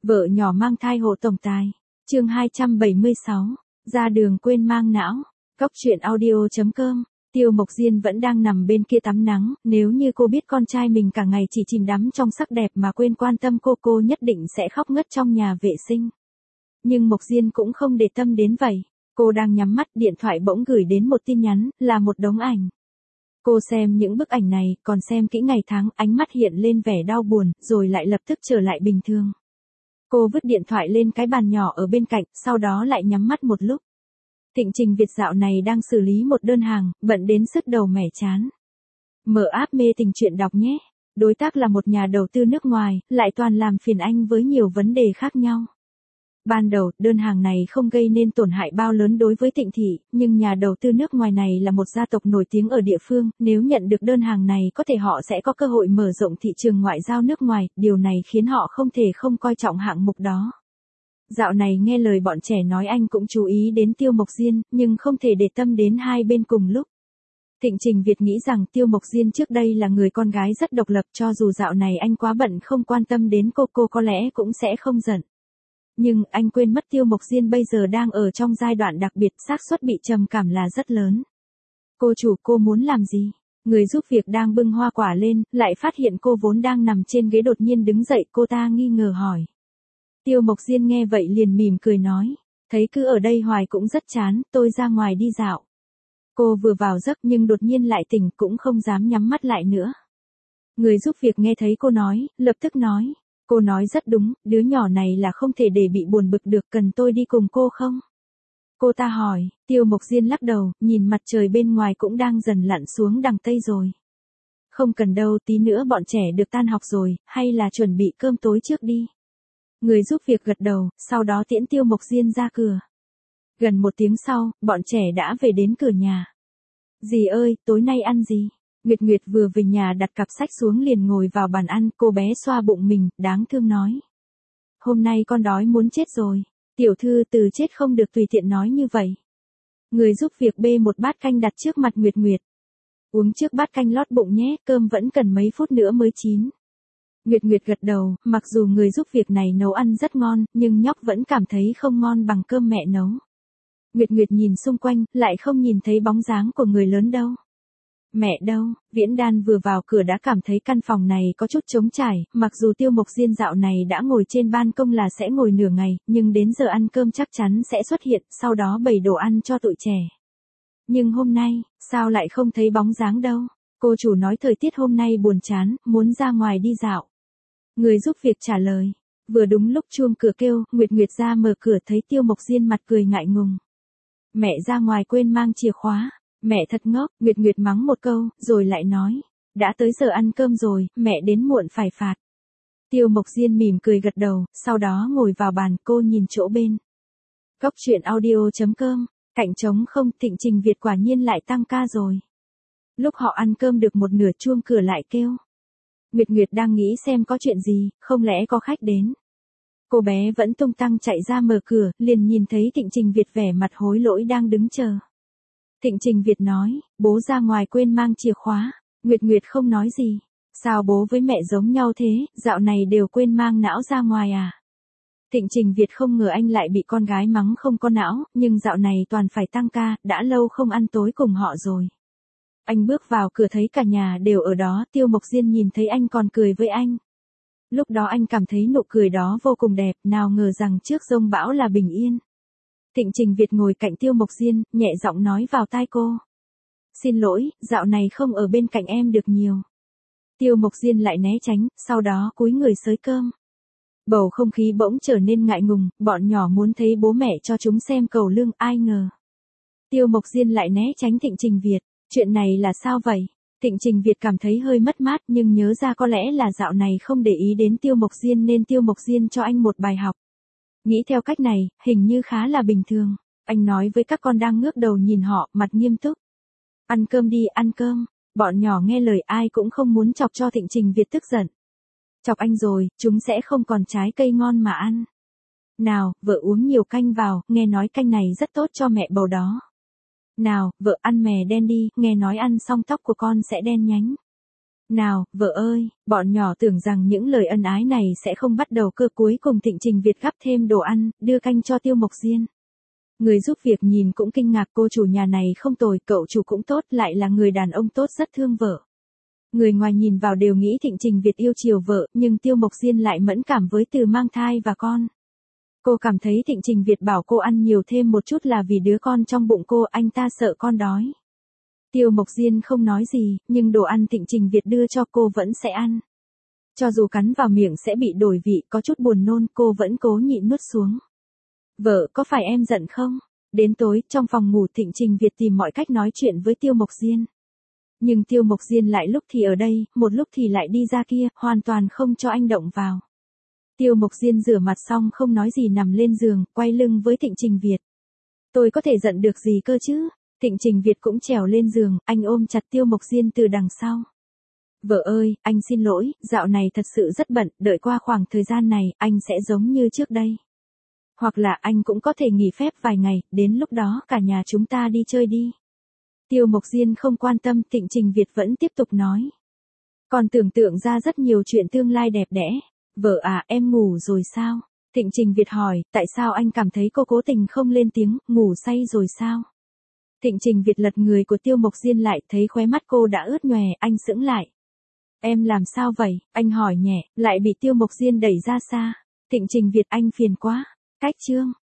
Vợ nhỏ mang thai hộ tổng tài. Chương 276. Ra đường quên mang não. Cóc truyện audio.com. Tiêu Mộc Diên vẫn đang nằm bên kia tắm nắng, nếu như cô biết con trai mình cả ngày chỉ chìm đắm trong sắc đẹp mà quên quan tâm cô nhất định sẽ khóc ngất trong nhà vệ sinh. Nhưng Mộc Diên cũng không để tâm đến vậy. Cô đang nhắm mắt, điện thoại bỗng gửi đến một tin nhắn, là một đống ảnh. Cô xem những bức ảnh này, còn xem kỹ ngày tháng, ánh mắt hiện lên vẻ đau buồn, rồi lại lập tức trở lại bình thường. Cô vứt điện thoại lên cái bàn nhỏ ở bên cạnh, sau đó lại nhắm mắt một lúc. Thịnh Trình Việt dạo này đang xử lý một đơn hàng, bận đến sứt đầu mẻ chán. Mở app mê tình truyện đọc nhé. Đối tác là một nhà đầu tư nước ngoài, lại toàn làm phiền anh với nhiều vấn đề khác nhau. Ban đầu, đơn hàng này không gây nên tổn hại bao lớn đối với Thịnh Thị, nhưng nhà đầu tư nước ngoài này là một gia tộc nổi tiếng ở địa phương, nếu nhận được đơn hàng này có thể họ sẽ có cơ hội mở rộng thị trường ngoại giao nước ngoài, điều này khiến họ không thể không coi trọng hạng mục đó. Dạo này nghe lời bọn trẻ nói anh cũng chú ý đến Tiêu Mộc Diên, nhưng không thể để tâm đến hai bên cùng lúc. Thịnh Trình Việt nghĩ rằng Tiêu Mộc Diên trước đây là người con gái rất độc lập, cho dù dạo này anh quá bận không quan tâm đến cô có lẽ cũng sẽ không giận. Nhưng anh quên mất Tiêu Mộc Diên bây giờ đang ở trong giai đoạn đặc biệt, xác suất bị trầm cảm là rất lớn. Cô chủ, cô muốn làm gì? Người giúp việc đang bưng hoa quả lên, lại phát hiện cô vốn đang nằm trên ghế đột nhiên đứng dậy, cô ta nghi ngờ hỏi. Tiêu Mộc Diên nghe vậy liền mỉm cười nói, thấy cứ ở đây hoài cũng rất chán, tôi ra ngoài đi dạo. Cô vừa vào giấc nhưng đột nhiên lại tỉnh, cũng không dám nhắm mắt lại nữa. Người giúp việc nghe thấy cô nói, lập tức nói. Cô nói rất đúng, đứa nhỏ này là không thể để bị buồn bực được, cần tôi đi cùng cô không? Cô ta hỏi, Tiêu Mộc Diên lắc đầu, nhìn mặt trời bên ngoài cũng đang dần lặn xuống đằng Tây rồi. Không cần đâu, tí nữa bọn trẻ được tan học rồi, hay là chuẩn bị cơm tối trước đi. Người giúp việc gật đầu, sau đó tiễn Tiêu Mộc Diên ra cửa. Gần một tiếng sau, bọn trẻ đã về đến cửa nhà. Dì ơi, tối nay ăn gì? Nguyệt vừa về nhà đặt cặp sách xuống liền ngồi vào bàn ăn, cô bé xoa bụng mình, đáng thương nói. Hôm nay con đói muốn chết rồi. Tiểu thư, từ chết không được tùy tiện nói như vậy. Người giúp việc bê một bát canh đặt trước mặt Nguyệt. Uống trước bát canh lót bụng nhé, cơm vẫn cần mấy phút nữa mới chín. Nguyệt gật đầu, mặc dù người giúp việc này nấu ăn rất ngon, nhưng nhóc vẫn cảm thấy không ngon bằng cơm mẹ nấu. Nguyệt nhìn xung quanh, lại không nhìn thấy bóng dáng của người lớn đâu. Mẹ đâu? Viễn Đan vừa vào cửa đã cảm thấy căn phòng này có chút trống trải, mặc dù Tiêu Mộc Diên dạo này đã ngồi trên ban công là sẽ ngồi nửa ngày, nhưng đến giờ ăn cơm chắc chắn sẽ xuất hiện, sau đó bày đồ ăn cho tụi trẻ. Nhưng hôm nay, sao lại không thấy bóng dáng đâu? Cô chủ nói thời tiết hôm nay buồn chán, muốn ra ngoài đi dạo. Người giúp việc trả lời. Vừa đúng lúc chuông cửa kêu, Nguyệt ra mở cửa thấy Tiêu Mộc Diên mặt cười ngại ngùng. Mẹ ra ngoài quên mang chìa khóa. Mẹ thật ngốc, Nguyệt mắng một câu, rồi lại nói. Đã tới giờ ăn cơm rồi, mẹ đến muộn phải phạt. Tiêu Mộc Diên mỉm cười gật đầu, sau đó ngồi vào bàn, cô nhìn chỗ bên. Cóc truyện audio.com. Cạnh trống không, Thịnh Trình Việt quả nhiên lại tăng ca rồi. Lúc họ ăn cơm được một nửa chuông cửa lại kêu. Nguyệt đang nghĩ xem có chuyện gì, không lẽ có khách đến. Cô bé vẫn tung tăng chạy ra mở cửa, liền nhìn thấy Thịnh Trình Việt vẻ mặt hối lỗi đang đứng chờ. Thịnh Trình Việt nói, bố ra ngoài quên mang chìa khóa. Nguyệt không nói gì. Sao bố với mẹ giống nhau thế, dạo này đều quên mang não ra ngoài à? Thịnh Trình Việt không ngờ anh lại bị con gái mắng không có não, nhưng dạo này toàn phải tăng ca, đã lâu không ăn tối cùng họ rồi. Anh bước vào cửa thấy cả nhà đều ở đó, Tiêu Mộc Diên nhìn thấy anh còn cười với anh. Lúc đó anh cảm thấy nụ cười đó vô cùng đẹp, nào ngờ rằng trước giông bão là bình yên. Thịnh Trình Việt ngồi cạnh Tiêu Mộc Diên, nhẹ giọng nói vào tai cô. Xin lỗi, dạo này không ở bên cạnh em được nhiều. Tiêu Mộc Diên lại né tránh, sau đó cúi người xới cơm. Bầu không khí bỗng trở nên ngại ngùng, bọn nhỏ muốn thấy bố mẹ cho chúng xem cầu lương, ai ngờ. Tiêu Mộc Diên lại né tránh Thịnh Trình Việt, chuyện này là sao vậy? Thịnh Trình Việt cảm thấy hơi mất mát nhưng nhớ ra có lẽ là dạo này không để ý đến Tiêu Mộc Diên nên Tiêu Mộc Diên cho anh một bài học. Nghĩ theo cách này, hình như khá là bình thường. Anh nói với các con đang ngước đầu nhìn họ, mặt nghiêm túc. Ăn cơm đi, ăn cơm. Bọn nhỏ nghe lời ai cũng không muốn chọc cho Thịnh Trình Việt tức giận. Chọc anh rồi, chúng sẽ không còn trái cây ngon mà ăn. Nào, vợ uống nhiều canh vào, nghe nói canh này rất tốt cho mẹ bầu đó. Nào, vợ ăn mè đen đi, nghe nói ăn xong tóc của con sẽ đen nhánh. Nào, vợ ơi, bọn nhỏ tưởng rằng những lời ân ái này sẽ không bắt đầu cơ, cuối cùng Thịnh Trình Việt gắp thêm đồ ăn, đưa canh cho Tiêu Mộc Diên. Người giúp việc nhìn cũng kinh ngạc, cô chủ nhà này không tồi, cậu chủ cũng tốt, lại là người đàn ông tốt rất thương vợ. Người ngoài nhìn vào đều nghĩ Thịnh Trình Việt yêu chiều vợ, nhưng Tiêu Mộc Diên lại mẫn cảm với từ mang thai và con. Cô cảm thấy Thịnh Trình Việt bảo cô ăn nhiều thêm một chút là vì đứa con trong bụng cô, anh ta sợ con đói. Tiêu Mộc Diên không nói gì, nhưng đồ ăn Thịnh Trình Việt đưa cho cô vẫn sẽ ăn. Cho dù cắn vào miệng sẽ bị đổi vị, có chút buồn nôn, cô vẫn cố nhịn nuốt xuống. Vợ, có phải em giận không? Đến tối, trong phòng ngủ Thịnh Trình Việt tìm mọi cách nói chuyện với Tiêu Mộc Diên. Nhưng Tiêu Mộc Diên lại lúc thì ở đây, một lúc thì lại đi ra kia, hoàn toàn không cho anh động vào. Tiêu Mộc Diên rửa mặt xong không nói gì nằm lên giường, quay lưng với Thịnh Trình Việt. Tôi có thể giận được gì cơ chứ? Thịnh Trình Việt cũng trèo lên giường, anh ôm chặt Tiêu Mộc Diên từ đằng sau. Vợ ơi, anh xin lỗi, dạo này thật sự rất bận, đợi qua khoảng thời gian này, anh sẽ giống như trước đây. Hoặc là anh cũng có thể nghỉ phép vài ngày, đến lúc đó cả nhà chúng ta đi chơi đi. Tiêu Mộc Diên không quan tâm, Thịnh Trình Việt vẫn tiếp tục nói. Còn tưởng tượng ra rất nhiều chuyện tương lai đẹp đẽ. Vợ à, em ngủ rồi sao? Thịnh Trình Việt hỏi, tại sao anh cảm thấy cô cố tình không lên tiếng, ngủ say rồi sao? Thịnh Trình Việt lật người của Tiêu Mộc Diên lại, thấy khóe mắt cô đã ướt nhòe, anh sững lại. Em làm sao vậy? Anh hỏi nhẹ, lại bị Tiêu Mộc Diên đẩy ra xa. Thịnh Trình Việt, anh phiền quá. Cách chương.